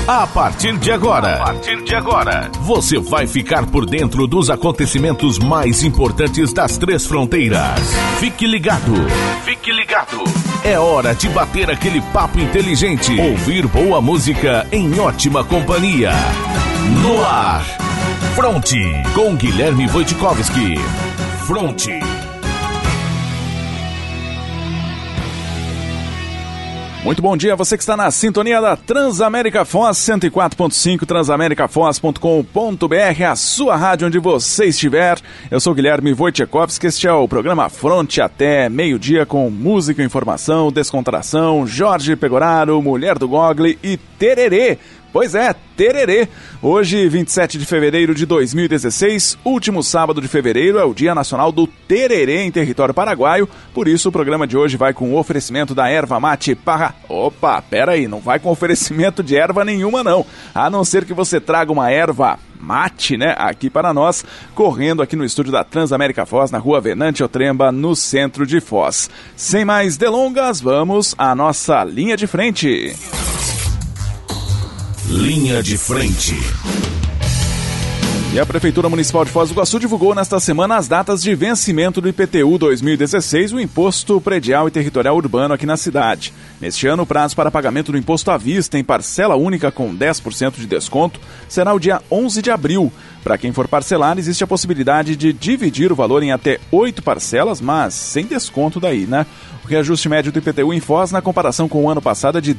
A partir de agora, você vai ficar por dentro dos acontecimentos mais importantes das Três Fronteiras. Fique ligado. É hora de bater aquele papo inteligente, ouvir boa música em ótima companhia. No ar, Fronte, com Guilherme Wojciechowski. Fronte. Muito bom dia, você que está na sintonia da Transamérica Foz 104.5, transamericafoz.com.br, a sua rádio onde você estiver. Eu sou Guilherme Wojciechowski, este é o programa Fronte até meio-dia com música, informação, descontração, Jorge Pegoraro, Mulher do Gogli e Tererê. Pois é, tererê. Hoje, 27 de fevereiro de 2016, último sábado de fevereiro, é o Dia Nacional do Tererê em território paraguaio. Por isso, o programa de hoje vai com o oferecimento da erva mate Parra... Opa, pera aí, não vai com oferecimento de erva nenhuma não. A não ser que você traga uma erva mate, né, aqui para nós, correndo aqui no estúdio da Transamérica Foz, na rua Venâncio Tremba, no centro de Foz. Sem mais delongas, vamos à nossa linha de frente. Linha de frente. E a Prefeitura Municipal de Foz do Iguaçu divulgou nesta semana as datas de vencimento do IPTU 2016, o Imposto Predial e Territorial Urbano aqui na cidade. Neste ano, o prazo para pagamento do imposto à vista em parcela única com 10% de desconto será o dia 11 de abril. Para quem for parcelar, existe a possibilidade de dividir o valor em até 8 parcelas, mas sem desconto daí, né? O reajuste médio do IPTU em Foz, na comparação com o ano passado, é de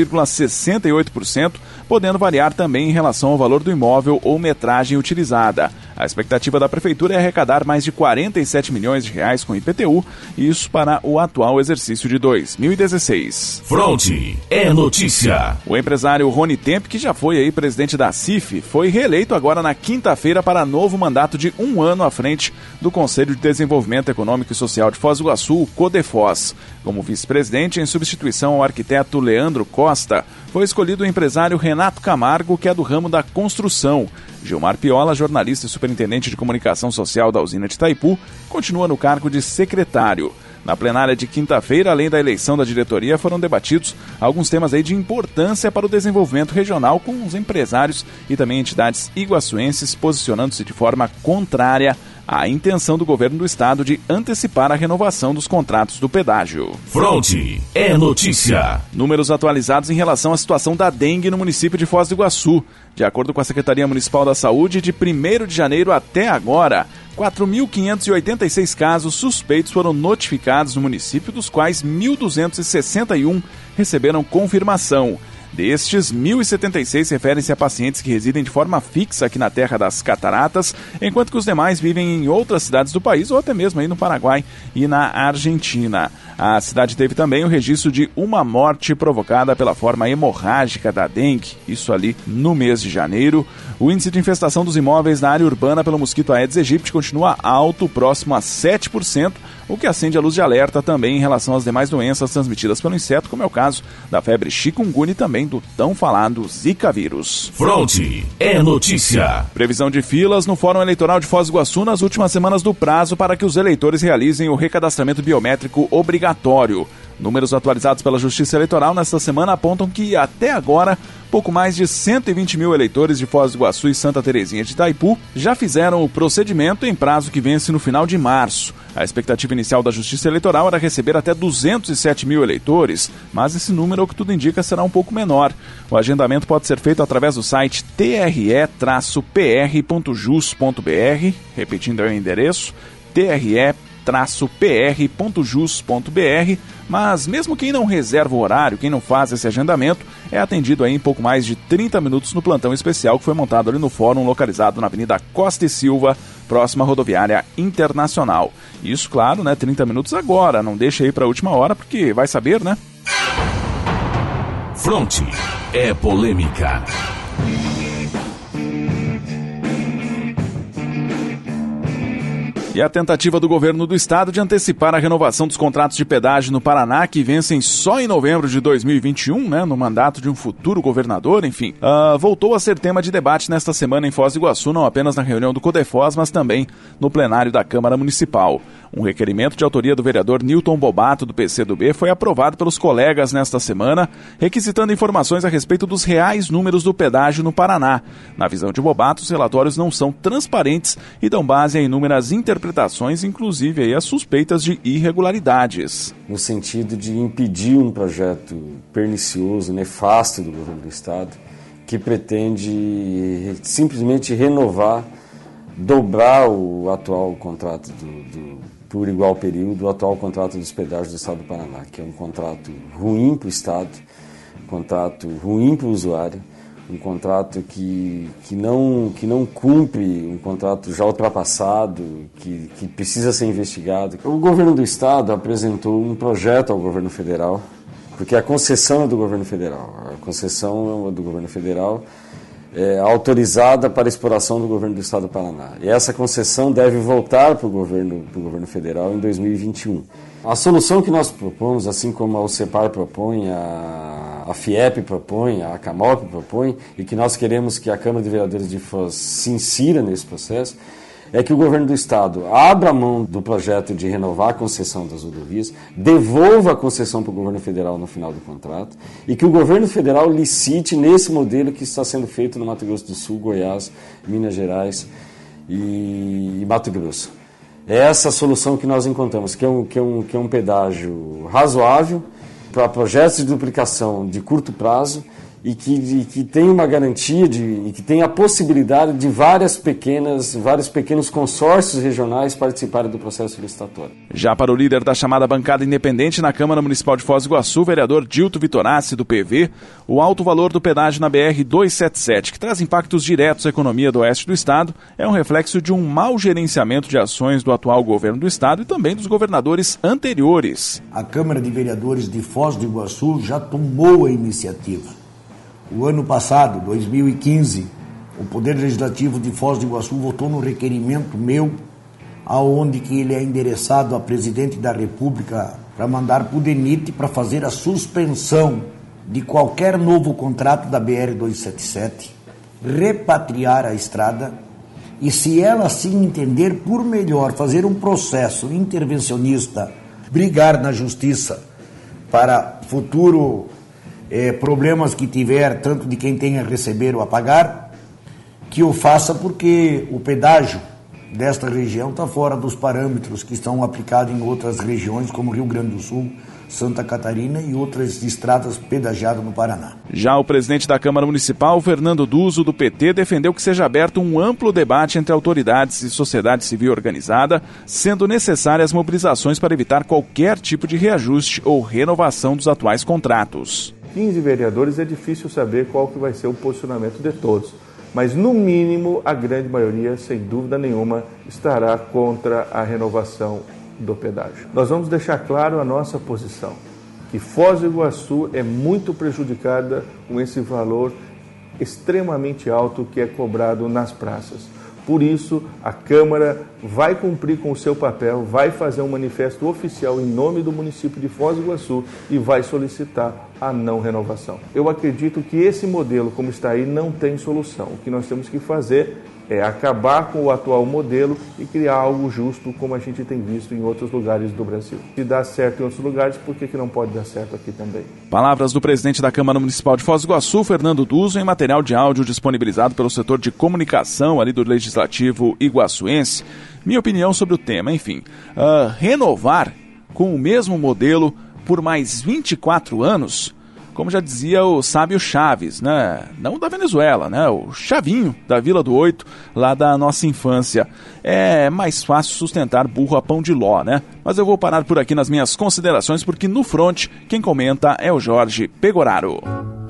10,68%, podendo variar também em relação ao valor do imóvel ou metragem utilizada. A expectativa da Prefeitura é arrecadar mais de 47 milhões de reais com IPTU, isso para o atual exercício de 2016. Fronte é notícia. O empresário Rony Temp, que já foi aí presidente da CIF, foi reeleito agora na quinta-feira para novo mandato de 1 ano à frente do Conselho de Desenvolvimento Econômico e Social de Foz do Iguaçu, o CODEFOZ. Como vice-presidente, em substituição ao arquiteto Leandro Costa, foi escolhido o empresário Renato Camargo, que é do ramo da construção. Gilmar Piola, jornalista e superintendente de comunicação social da usina de Itaipu, continua no cargo de secretário. Na plenária de quinta-feira, além da eleição da diretoria, foram debatidos alguns temas aí de importância para o desenvolvimento regional, com os empresários e também entidades iguaçuenses posicionando-se de forma contrária à intenção do governo do estado de antecipar a renovação dos contratos do pedágio. Fronte é notícia. Números atualizados em relação à situação da dengue no município de Foz do Iguaçu. De acordo com a Secretaria Municipal da Saúde, de 1º de janeiro até agora, 4.586 casos suspeitos foram notificados no município, dos quais 1.261 receberam confirmação. Destes, 1.076 referem-se a pacientes que residem de forma fixa aqui na Terra das Cataratas, enquanto que os demais vivem em outras cidades do país ou até mesmo aí no Paraguai e na Argentina. A cidade teve também o registro de uma morte provocada pela forma hemorrágica da dengue, isso ali no mês de janeiro. O índice de infestação dos imóveis na área urbana pelo mosquito Aedes aegypti continua alto, próximo a 7%, o que acende a luz de alerta também em relação às demais doenças transmitidas pelo inseto, como é o caso da febre chikungunya e também do tão falado Zika vírus. Fronte é notícia. Previsão de filas no Fórum Eleitoral de Foz do Iguaçu nas últimas semanas do prazo para que os eleitores realizem o recadastramento biométrico obrigatório. Números atualizados pela Justiça Eleitoral nesta semana apontam que, até agora, pouco mais de 120 mil eleitores de Foz do Iguaçu e Santa Terezinha de Itaipu já fizeram o procedimento em prazo que vence no final de março. A expectativa inicial da Justiça Eleitoral era receber até 207 mil eleitores, mas esse número, ao que tudo indica, será um pouco menor. O agendamento pode ser feito através do site tre-pr.jus.br, repetindo aí o endereço, tre-pr.jus.br, mas mesmo quem não reserva o horário, quem não faz esse agendamento, é atendido aí em pouco mais de 30 minutos no plantão especial que foi montado ali no fórum localizado na Avenida Costa e Silva, próxima à Rodoviária Internacional. Isso, claro, né, 30 minutos agora, não deixa aí para a última hora, porque vai saber, né? Fronte é polêmica. E E a tentativa do governo do estado de antecipar a renovação dos contratos de pedágio no Paraná, que vencem só em novembro de 2021, no mandato de um futuro governador, enfim, voltou a ser tema de debate nesta semana em Foz do Iguaçu, não apenas na reunião do CODEFOS, mas também no plenário da Câmara Municipal. Um requerimento de autoria do vereador Nilton Bobato, do PCdoB, foi aprovado pelos colegas nesta semana, requisitando informações a respeito dos reais números do pedágio no Paraná. Na visão de Bobato, os relatórios não são transparentes e dão base a inúmeras interpretações, inclusive aí, as suspeitas de irregularidades. No sentido de impedir um projeto pernicioso, nefasto do governo do estado, que pretende simplesmente renovar, dobrar o atual contrato por igual período, o atual contrato dos pedágios do estado do Paraná, que é um contrato ruim para o estado, um contrato ruim para o usuário, um contrato que não cumpre, um contrato já ultrapassado, que precisa ser investigado. O governo do estado apresentou um projeto ao governo federal, porque a concessão é do governo federal. A concessão do governo federal é autorizada para exploração do governo do estado do Paraná. E essa concessão deve voltar para o governo federal em 2021. A solução que nós propomos, assim como a UCEPAR propõe, a FIEP propõe, a CAMOP propõe, e que nós queremos que a Câmara de Vereadores de Foz se insira nesse processo, é que o governo do estado abra mão do projeto de renovar a concessão das rodovias, devolva a concessão para o governo federal no final do contrato e que o governo federal licite nesse modelo que está sendo feito no Mato Grosso do Sul, Goiás, Minas Gerais e Mato Grosso. É essa a solução que nós encontramos, que é um pedágio razoável para projetos de duplicação de curto prazo e que tem uma garantia e que tem a possibilidade de vários pequenos consórcios regionais participarem do processo licitatório. Já para o líder da chamada bancada independente na Câmara Municipal de Foz do Iguaçu, vereador Dilto Vitorassi, do PV, o alto valor do pedágio na BR-277, que traz impactos diretos à economia do oeste do estado, é um reflexo de um mau gerenciamento de ações do atual governo do estado e também dos governadores anteriores. A Câmara de Vereadores de Foz do Iguaçu já tomou a iniciativa. O ano passado, 2015, o Poder Legislativo de Foz do Iguaçu votou no requerimento meu, aonde que ele é endereçado a presidente da República para mandar para o DENIT para fazer a suspensão de qualquer novo contrato da BR-277, repatriar a estrada e, se ela assim entender por melhor, fazer um processo intervencionista, brigar na justiça para futuro problemas que tiver, tanto de quem tem a receber ou a pagar, que o faça, porque o pedágio desta região está fora dos parâmetros que estão aplicados em outras regiões, como Rio Grande do Sul, Santa Catarina e outras estradas pedagiadas no Paraná. Já o presidente da Câmara Municipal, Fernando Duso, do PT, defendeu que seja aberto um amplo debate entre autoridades e sociedade civil organizada, sendo necessárias mobilizações para evitar qualquer tipo de reajuste ou renovação dos atuais contratos. 15 vereadores, é difícil saber qual que vai ser o posicionamento de todos, mas no mínimo a grande maioria, sem dúvida nenhuma, estará contra a renovação do pedágio. Nós vamos deixar claro a nossa posição, que Foz do Iguaçu é muito prejudicada com esse valor extremamente alto que é cobrado nas praças. Por isso, a Câmara vai cumprir com o seu papel, vai fazer um manifesto oficial em nome do município de Foz do Iguaçu e vai solicitar a não renovação. Eu acredito que esse modelo, como está aí, não tem solução. O que nós temos que fazer é acabar com o atual modelo e criar algo justo, como a gente tem visto em outros lugares do Brasil. Se dá certo em outros lugares, por que não pode dar certo aqui também? Palavras do presidente da Câmara Municipal de Foz do Iguaçu, Fernando Duso, em material de áudio disponibilizado pelo setor de comunicação ali do Legislativo iguaçuense. Minha opinião sobre o tema, enfim, renovar com o mesmo modelo por mais 24 anos, como já dizia o sábio Chaves, né? Não da Venezuela, né? O Chavinho da Vila do Oito, lá da nossa infância. É mais fácil sustentar burro a pão de ló, né? Mas eu vou parar por aqui nas minhas considerações, porque no front, quem comenta é o Jorge Pegoraro.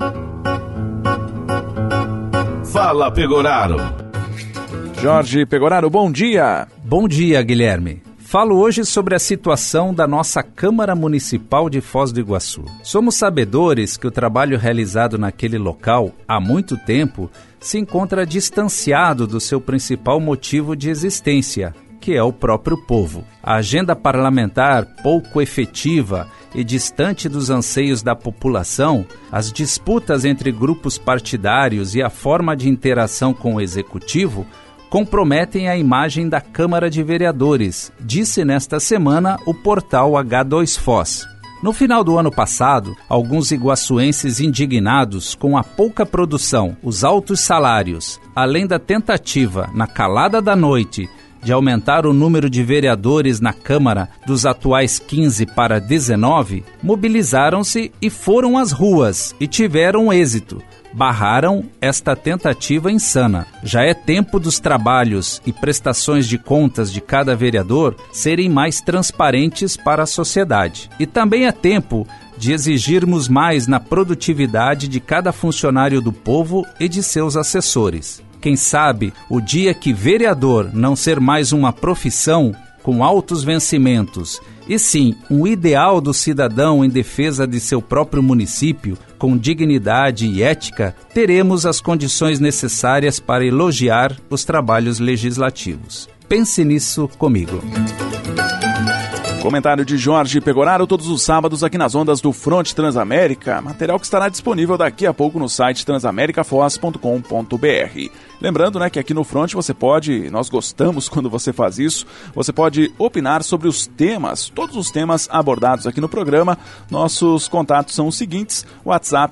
Fala, Pegoraro. Jorge Pegoraro, bom dia. Bom dia, Guilherme. Falo hoje sobre a situação da nossa Câmara Municipal de Foz do Iguaçu. Somos sabedores que o trabalho realizado naquele local, há muito tempo, se encontra distanciado do seu principal motivo de existência, que é o próprio povo. A agenda parlamentar pouco efetiva e distante dos anseios da população, as disputas entre grupos partidários e a forma de interação com o Executivo comprometem a imagem da Câmara de Vereadores, disse nesta semana o portal H2Foz. No final do ano passado, alguns iguaçuenses indignados com a pouca produção, os altos salários, além da tentativa, na calada da noite, de aumentar o número de vereadores na Câmara dos atuais 15 para 19, mobilizaram-se e foram às ruas e tiveram êxito. Barraram esta tentativa insana. Já é tempo dos trabalhos e prestações de contas de cada vereador serem mais transparentes para a sociedade. E também é tempo de exigirmos mais na produtividade de cada funcionário do povo e de seus assessores. Quem sabe, o dia que vereador não ser mais uma profissão com altos vencimentos, e sim um ideal do cidadão em defesa de seu próprio município, com dignidade e ética, teremos as condições necessárias para elogiar os trabalhos legislativos. Pense nisso comigo. Comentário de Jorge Pegoraro, todos os sábados aqui nas ondas do Fronte Transamérica, material que estará disponível daqui a pouco no site transamericafoz.com.br. Lembrando, que aqui no Fronte você pode, nós gostamos quando você faz isso, você pode opinar sobre os temas, todos os temas abordados aqui no programa. Nossos contatos são os seguintes: WhatsApp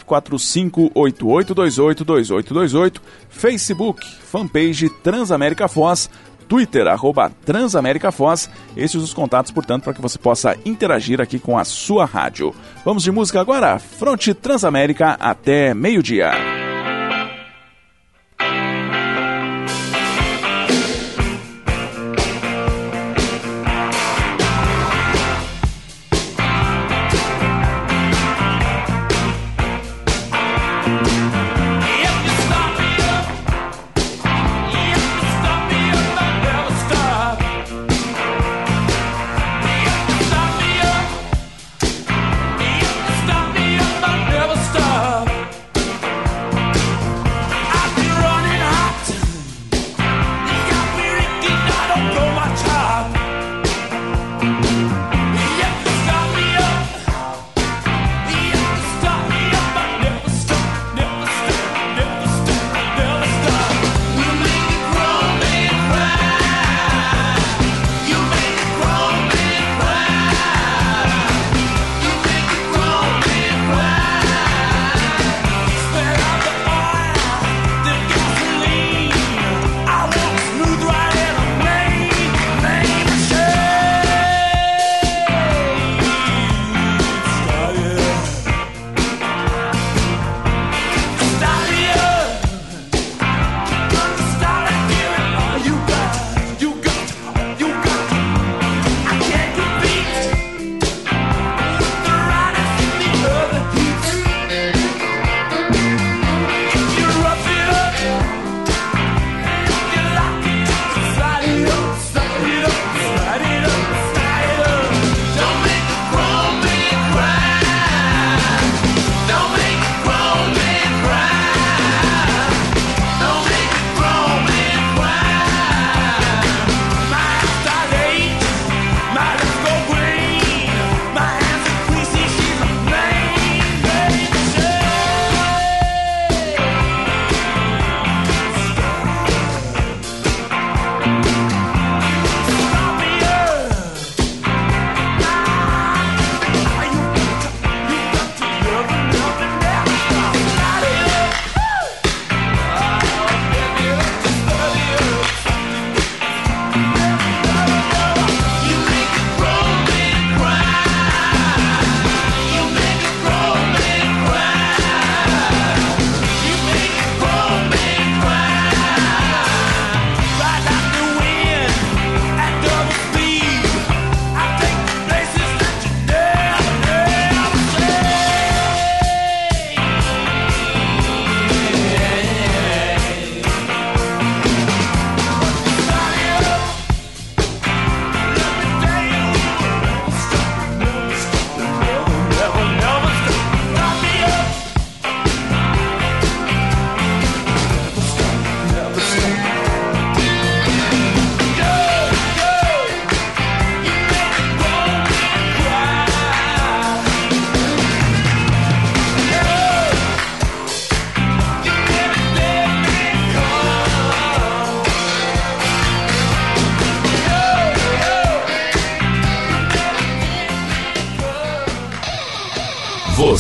4588282828, Facebook, fanpage Transamérica Foz, Twitter, @TransaméricaFoz. Esses os contatos, portanto, para que você possa interagir aqui com a sua rádio. Vamos de música agora? Fronte Transamérica até meio-dia.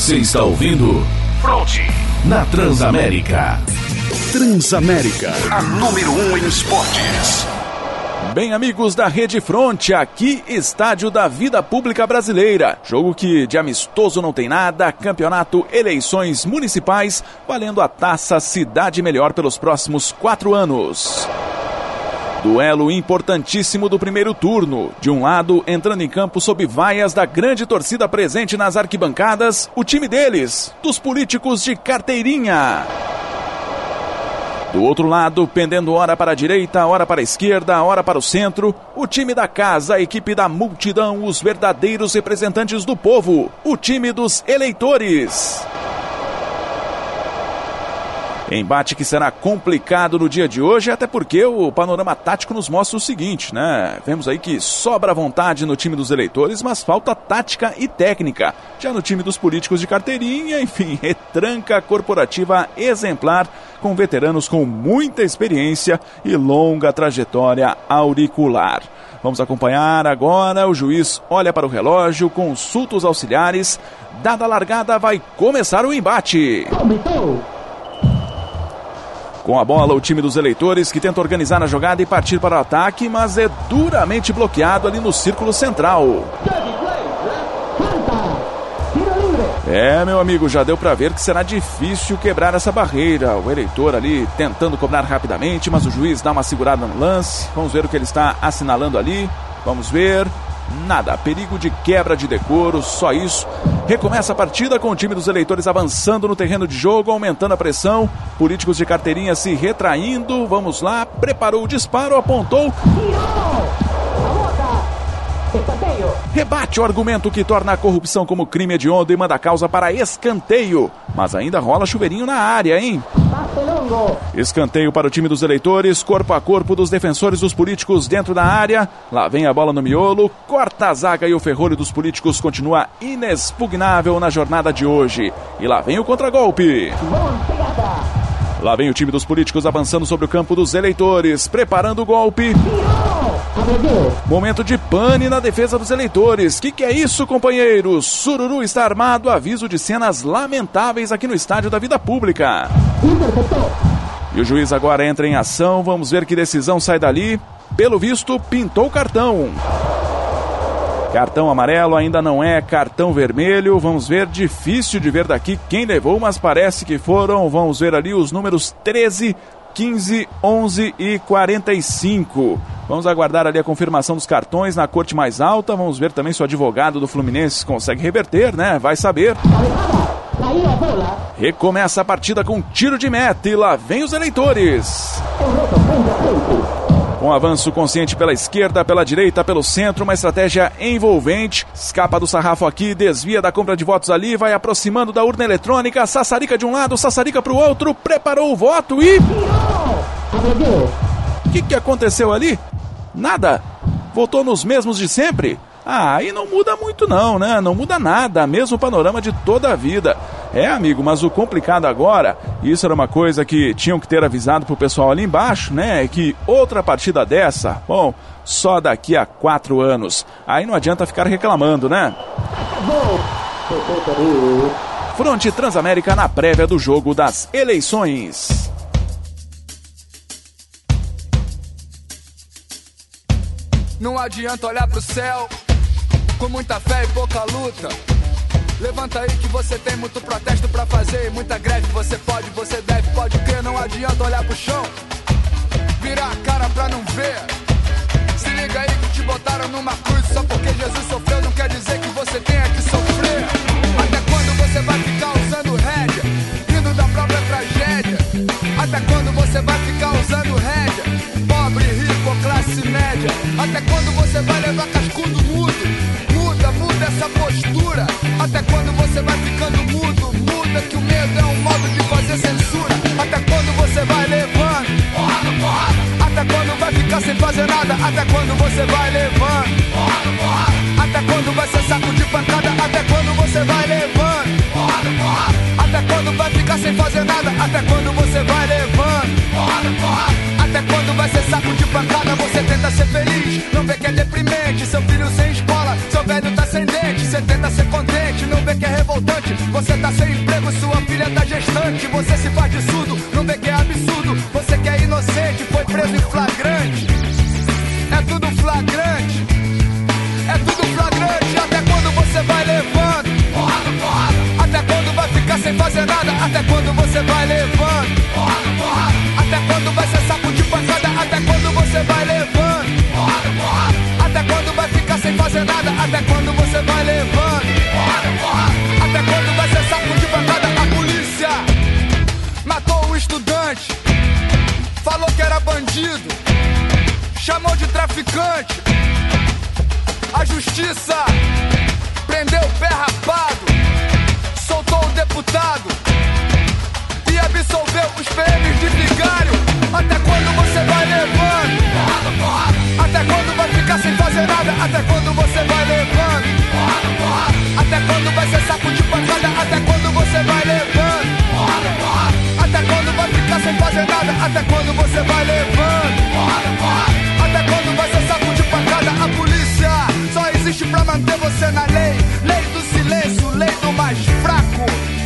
Você está ouvindo Fronte na Transamérica. Transamérica, a número 1 em esportes. Bem, amigos da Rede Fronte, aqui Estádio da Vida Pública Brasileira. Jogo que de amistoso não tem nada, campeonato, eleições municipais, valendo a taça Cidade Melhor pelos próximos 4 anos. Duelo importantíssimo do primeiro turno. De um lado, entrando em campo sob vaias da grande torcida presente nas arquibancadas, o time deles, dos políticos de carteirinha. Do outro lado, pendendo hora para a direita, hora para a esquerda, hora para o centro, o time da casa, a equipe da multidão, os verdadeiros representantes do povo, o time dos eleitores. Embate que será complicado no dia de hoje, até porque o panorama tático nos mostra o seguinte, né? Vemos aí que sobra vontade no time dos eleitores, mas falta tática e técnica. Já no time dos políticos de carteirinha, enfim, retranca corporativa exemplar, com veteranos com muita experiência e longa trajetória auricular. Vamos acompanhar agora, o juiz olha para o relógio, consulta os auxiliares, dada a largada vai começar o embate. Com a bola, o time dos eleitores que tenta organizar a jogada e partir para o ataque, mas é duramente bloqueado ali no círculo central. Meu amigo, já deu para ver que será difícil quebrar essa barreira. O eleitor ali tentando cobrar rapidamente, mas o juiz dá uma segurada no lance. Vamos ver o que ele está assinalando ali. Vamos ver. Nada, perigo de quebra de decoro, só isso. Recomeça a partida com o time dos eleitores avançando no terreno de jogo, aumentando a pressão. Políticos de carteirinha se retraindo. Vamos lá, preparou o disparo, apontou. Rebate o argumento que torna a corrupção como crime hediondo e manda a causa para escanteio. Mas ainda rola chuveirinho na área, hein? Escanteio para o time dos eleitores, corpo a corpo dos defensores dos políticos dentro da área. Lá vem a bola no miolo, corta a zaga e o ferrolho dos políticos continua inexpugnável na jornada de hoje. E lá vem o contragolpe. Lá vem o time dos políticos avançando sobre o campo dos eleitores, preparando o golpe. Momento de pane na defesa dos eleitores. Que é isso, companheiros? Sururu está armado, aviso de cenas lamentáveis aqui no Estádio da Vida Pública. E o juiz agora entra em ação, vamos ver que decisão sai dali. Pelo visto, pintou o cartão. Cartão amarelo, ainda não é cartão vermelho. Vamos ver, difícil de ver daqui quem levou, mas parece que foram. Vamos ver ali os números 13, 15, 11 e 45. Vamos aguardar ali a confirmação dos cartões na corte mais alta. Vamos ver também se o advogado do Fluminense consegue reverter, né? Vai saber. Recomeça a partida com tiro de meta e lá vem os eleitores. Com avanço consciente pela esquerda, pela direita, pelo centro, uma estratégia envolvente. Escapa do sarrafo aqui, desvia da compra de votos ali, vai aproximando da urna eletrônica. Sassarica de um lado, Sassarica para o outro, preparou o voto e... O que aconteceu ali? Nada. Votou nos mesmos de sempre? Aí não muda muito não, né? Não muda nada, mesmo panorama de toda a vida. Amigo, mas o complicado agora, isso era uma coisa que tinham que ter avisado pro pessoal ali embaixo, né? É que outra partida dessa, bom, só daqui a 4 anos. Aí não adianta ficar reclamando, né? Fronte Transamérica na prévia do jogo das eleições. Não adianta olhar pro céu com muita fé e pouca luta. Levanta aí que você tem muito protesto pra fazer, muita greve, você pode, você deve, pode crer. Não adianta olhar pro chão, virar a cara pra não ver. Se liga aí que te botaram numa cruz, só porque Jesus sofreu não quer dizer que você tenha que sofrer. Até quando você vai ficar usando rédea, rindo da própria tragédia? Até quando você vai ficar usando rédea, pobre, rico ou classe média? Até quando você vai levar cascudo mudo? Muda essa postura. Até quando você vai ficando mudo? Muda que o medo é um modo de fazer censura. Até quando você vai levando porrada, porrada? Até quando vai ficar sem fazer nada? Até quando você vai levando porrada, porrada? Até quando vai ser saco de pancada? Até quando você vai levando porrada, porrada? Até quando vai ficar sem fazer nada? Até quando você vai levando porrada, porrada? Até quando vai ser saco de pancada? Você tenta ser feliz, não vê que é deprimente. Seu filho sem escola, seu velho tá sem dente. Você tenta ser contente, não vê que é revoltante. Você tá sem emprego, sua filha tá gestante. Você se faz de surdo, não vê que é absurdo. Você que é inocente, foi preso em flagrante. É tudo flagrante. É tudo flagrante. Até quando você vai levando? Porrada, porrada. Até quando vai ficar sem fazer nada? Até quando você vai levando? Porrada, porrada. Até quando vai ser saco de pancada? Até quando você vai levando? Porrada, porrada. Até quando vai ficar sem fazer nada? Até quando você vai levando? Porrada, porrada. Até quando vai ser saco de pancada? A polícia matou o estudante, falou que era bandido, chamou de traficante. A justiça prendeu o pé rapado, soltou o deputado e absolveu os PMs de vigário. Até quando você vai levando? Porrada, porrada. Até quando vai ficar sem fazer nada? Até quando você vai levando? Porrada, porrada. Até quando vai ser saco de pancada? Até quando você vai levando? Porrada, porrada. Até quando vai ficar sem fazer nada? Até quando você vai levando? Porrada, porrada. Até quando vai ser saco de pancada? A polícia só existe pra manter você na lei. Lei do silêncio, lei do mais fraco.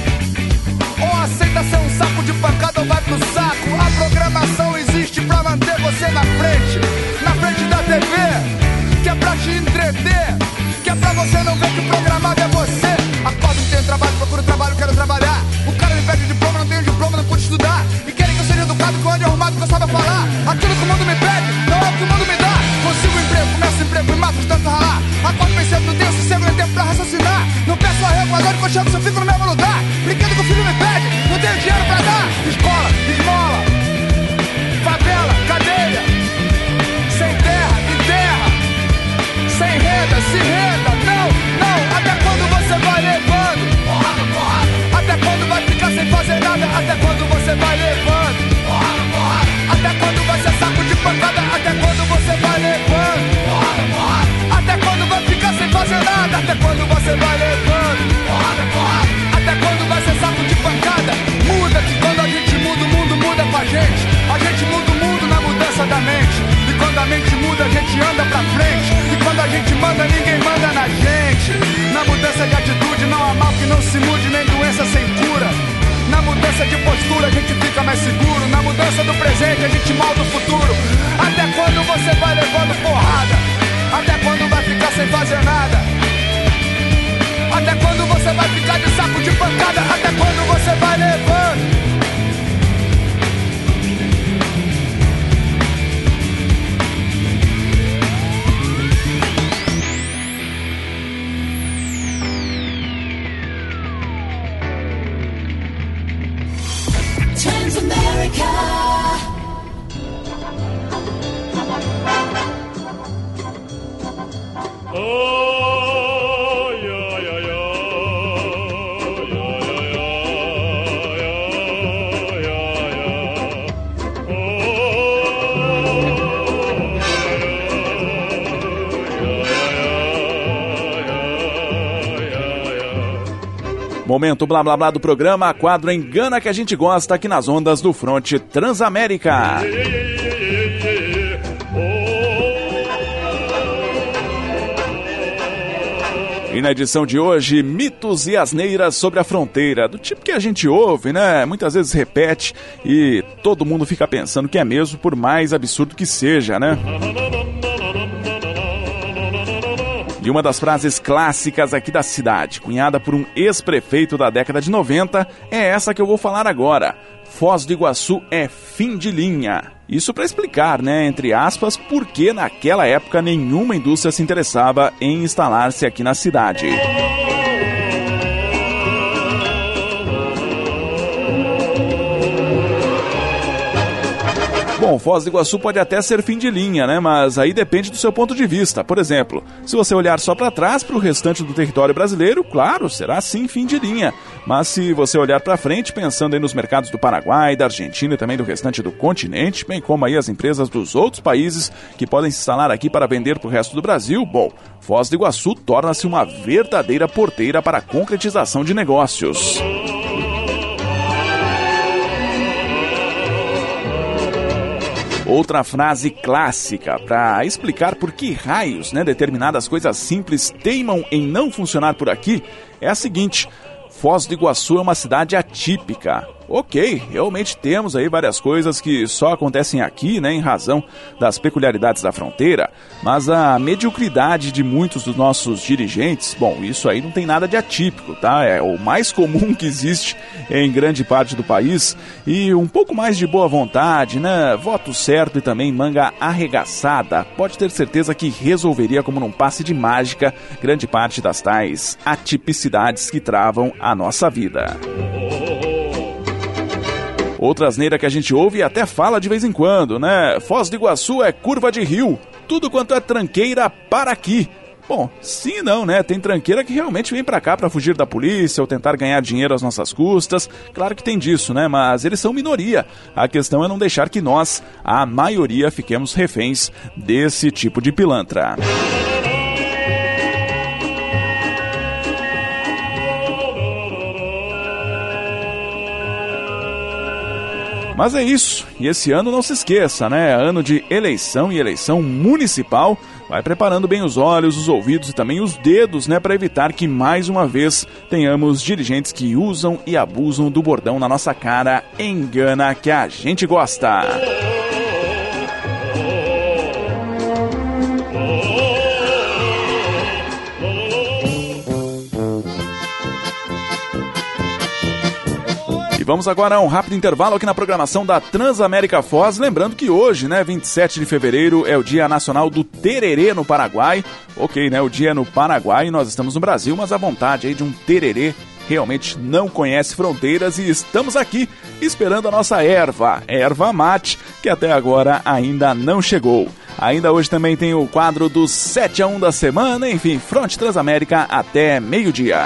Ou aceita ser um saco de pancada ou vai pro saco. A programação existe pra manter você na frente da TV, que é pra te entreter, que é pra você não ver que o programado é você. Acordo, não tenho trabalho, procuro trabalho, quero trabalhar. O cara me pede diploma, não tenho diploma, não pude estudar. E querem que eu seja educado, que eu ande arrumado, que eu saiba falar. Aquilo que o mundo me pede, não é o que o mundo me dá. Consigo emprego, começo emprego e mato de tanto ralar. Acordo pensando, não tenho sossego nem tempo pra raciocinar. Não peço arrego, agora que eu chego, só fico no mesmo lugar. Brinquedo que o filho me pede, não tenho dinheiro pra dar. Escola, esmola, favela, cadeia. Sem terra, em terra. Sem renda, se renda. Não, não, até quando você vai levando? Porrada, porrada. Até quando vai ficar sem fazer nada? Até quando você vai levando? Porrada, porrada. Até quando vai ser saco de pancada? Até quando você vai levando? Porrada, porrada. Até quando vai ficar sem fazer nada? Até quando você vai levando? Porrada, porrada. Até quando vai ser saco de pancada? Muda, que quando a gente muda, o mundo muda com a gente. A gente muda o mundo na mudança da mente. E quando a mente muda, a gente anda pra frente. E quando a gente manda, ninguém manda na gente. Na mudança de atitude não há mal que não se mude, nem doença sem cura. Na mudança de postura a gente fica mais seguro. Na mudança do presente a gente molda o futuro. Até quando você vai levando porrada? Até quando vai ficar sem fazer nada? Até quando você vai ficar de saco de pancada? Até quando você vai levando? Momento blá blá blá do programa, quadro Engana que a gente gosta aqui nas ondas do Fronte Transamérica. E na edição de hoje, mitos e asneiras sobre a fronteira, do tipo que a gente ouve, né? Muitas vezes repete e todo mundo fica pensando que é mesmo, por mais absurdo que seja, né? E uma das frases clássicas aqui da cidade, cunhada por um ex-prefeito da década de 90, é essa que eu vou falar agora. Foz do Iguaçu é fim de linha. Isso para explicar, né, entre aspas, por que naquela época nenhuma indústria se interessava em instalar-se aqui na cidade. Bom, Foz do Iguaçu pode até ser fim de linha, né? Mas aí depende do seu ponto de vista. Por exemplo, se você olhar só para trás, para o restante do território brasileiro, claro, será sim fim de linha. Mas se você olhar para frente, pensando aí nos mercados do Paraguai, da Argentina e também do restante do continente, bem como aí as empresas dos outros países que podem se instalar aqui para vender para o resto do Brasil, bom, Foz do Iguaçu torna-se uma verdadeira porteira para a concretização de negócios. Outra frase clássica para explicar por que raios, determinadas coisas simples teimam em não funcionar por aqui é a seguinte: Foz do Iguaçu é uma cidade atípica. Ok, realmente temos aí várias coisas que só acontecem aqui, em razão das peculiaridades da fronteira, mas a mediocridade de muitos dos nossos dirigentes, bom, isso aí não tem nada de atípico, tá? É o mais comum que existe em grande parte do país, e um pouco mais de boa vontade, voto certo e também manga arregaçada, pode ter certeza que resolveria como num passe de mágica grande parte das tais atipicidades que travam a nossa vida. Outra asneira que a gente ouve e até fala de vez em quando, Foz do Iguaçu é curva de rio, tudo quanto é tranqueira para aqui. Bom, sim e não, tem tranqueira que realmente vem pra cá pra fugir da polícia ou tentar ganhar dinheiro às nossas custas. Claro que tem disso, mas eles são minoria. A questão é não deixar que nós, a maioria, fiquemos reféns desse tipo de pilantra. Mas é isso, e esse ano não se esqueça, ano de eleição e eleição municipal. Vai preparando bem os olhos, os ouvidos e também os dedos, para evitar que mais uma vez tenhamos dirigentes que usam e abusam do bordão na nossa cara, engana que a gente gosta. E vamos agora a um rápido intervalo aqui na programação da Transamérica Foz. Lembrando que hoje, 27 de fevereiro, é o Dia Nacional do Tererê no Paraguai. Ok, o dia é no Paraguai e nós estamos no Brasil, mas a vontade aí de um tererê realmente não conhece fronteiras e estamos aqui esperando a nossa erva mate, que até agora ainda não chegou. Ainda hoje também tem o quadro do 7-1 da semana, enfim, Fronte Transamérica até meio-dia.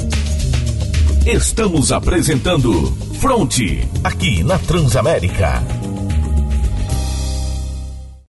Estamos apresentando Fronte, aqui na Transamérica.